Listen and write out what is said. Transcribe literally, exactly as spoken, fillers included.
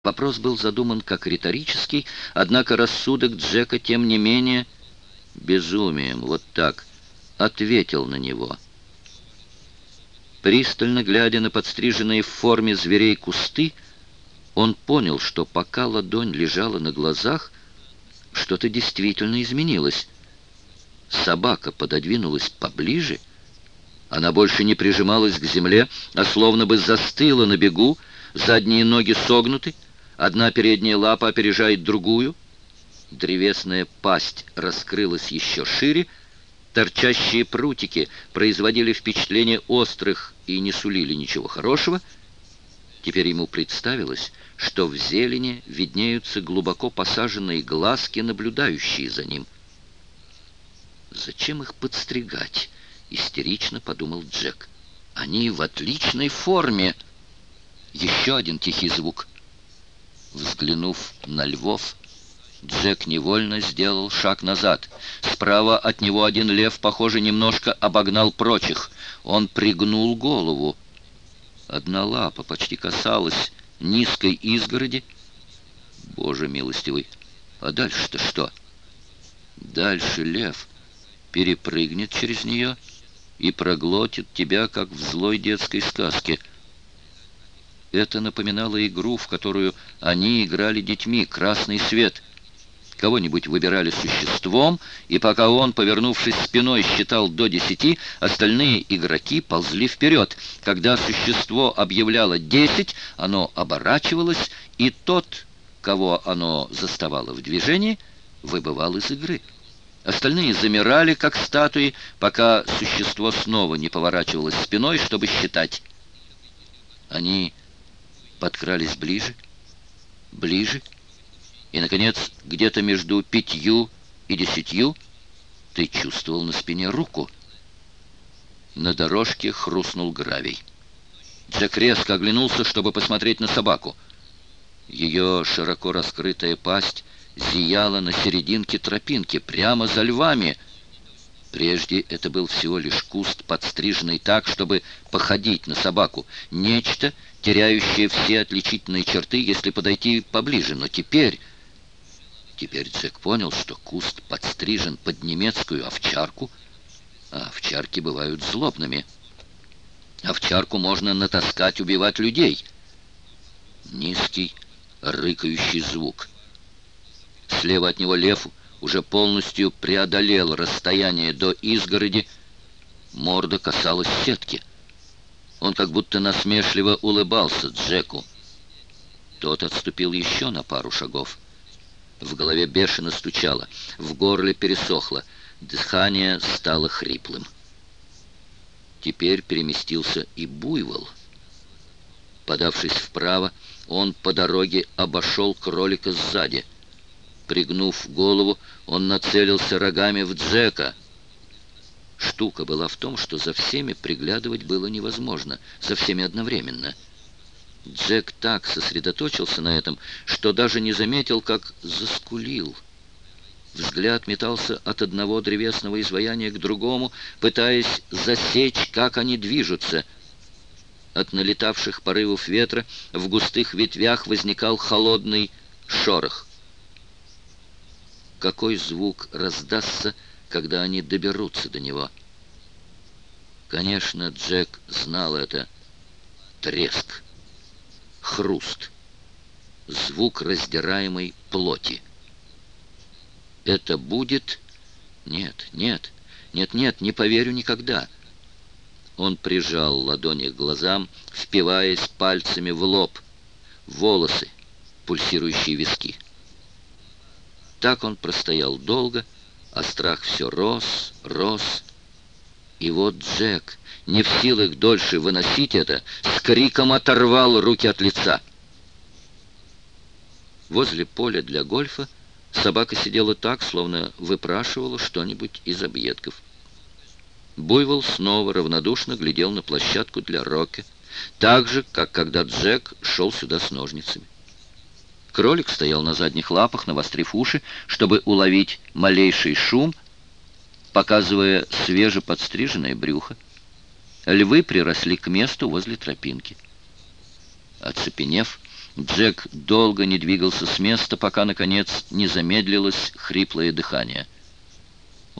Вопрос был задуман как риторический, однако рассудок Джека, тем не менее, безумием, вот так, ответил на него. Пристально глядя на подстриженные в форме зверей кусты, он понял, что пока ладонь лежала на глазах, что-то действительно изменилось. Собака пододвинулась поближе, она больше не прижималась к земле, а словно бы застыла на бегу, задние ноги согнуты, одна передняя лапа опережает другую, древесная пасть раскрылась еще шире, торчащие прутики производили впечатление острых и не сулили ничего хорошего. Теперь ему представилось, что в зелени виднеются глубоко посаженные глазки, наблюдающие за ним. «Зачем их подстригать?» — истерично подумал Джек. «Они в отличной форме!» Еще один тихий звук. Взглянув на львов, Джек невольно сделал шаг назад. Справа от него один лев, похоже, немножко обогнал прочих. Он пригнул голову. Одна лапа почти касалась низкой изгороди. Боже милостивый, а дальше-то что? Дальше лев перепрыгнет через нее и проглотит тебя, как в злой детской сказке. Это напоминало игру, в которую они играли детьми, «Красный свет». Кого-нибудь выбирали существом, и пока он, повернувшись спиной, считал до десяти, остальные игроки ползли вперед. Когда существо объявляло десять, оно оборачивалось, и тот, кого оно заставало в движении, выбывал из игры. Остальные замирали, как статуи, пока существо снова не поворачивалось спиной, чтобы считать. Они подкрались ближе, ближе, и, наконец, где-то между пятью и десятью ты чувствовал на спине руку. На дорожке хрустнул гравий. Джек резко оглянулся, чтобы посмотреть на собаку. Ее широко раскрытая пасть зияла на серединке тропинки, прямо за львами. Прежде это был всего лишь куст, подстриженный так, чтобы походить на собаку. Нечто, теряющее все отличительные черты, если подойти поближе. Но теперь... Теперь Джек понял, что куст подстрижен под немецкую овчарку, а овчарки бывают злобными. Овчарку можно натаскать убивать людей. Низкий, рыкающий звук. Слева от него лев уже полностью преодолел расстояние до изгороди. Морда касалась сетки. Он как будто насмешливо улыбался Джеку. Тот отступил еще на пару шагов. В голове бешено стучало, в горле пересохло, дыхание стало хриплым. Теперь переместился и буйвол. Подавшись вправо, он по дороге обошел кролика сзади. Пригнув голову, он нацелился рогами в Джека. Штука была в том, что за всеми приглядывать было невозможно, за всеми одновременно. Джек так сосредоточился на этом, что даже не заметил, как заскулил. Взгляд метался от одного древесного изваяния к другому, пытаясь засечь, как они движутся. От налетавших порывов ветра в густых ветвях возникал холодный шорох. Какой звук раздастся, когда они доберутся до него? Конечно, Джек знал это. Треск. Хруст. Звук раздираемой плоти. Это будет... Нет, нет, нет, нет, не поверю никогда. Он прижал ладони к глазам, впиваясь пальцами в лоб, волосы, пульсирующие виски. Так он простоял долго, а страх все рос, рос. И вот Джек, не в силах дольше выносить это, с криком оторвал руки от лица. Возле поля для гольфа собака сидела так, словно выпрашивала что-нибудь из объедков. Буйвол снова равнодушно глядел на площадку для рокки, так же, как когда Джек шел сюда с ножницами. Кролик стоял на задних лапах, навострив уши, чтобы уловить малейший шум, показывая свежеподстриженное брюхо. Львы приросли к месту возле тропинки. Оцепенев, Джек долго не двигался с места, пока, наконец, не замедлилось хриплое дыхание.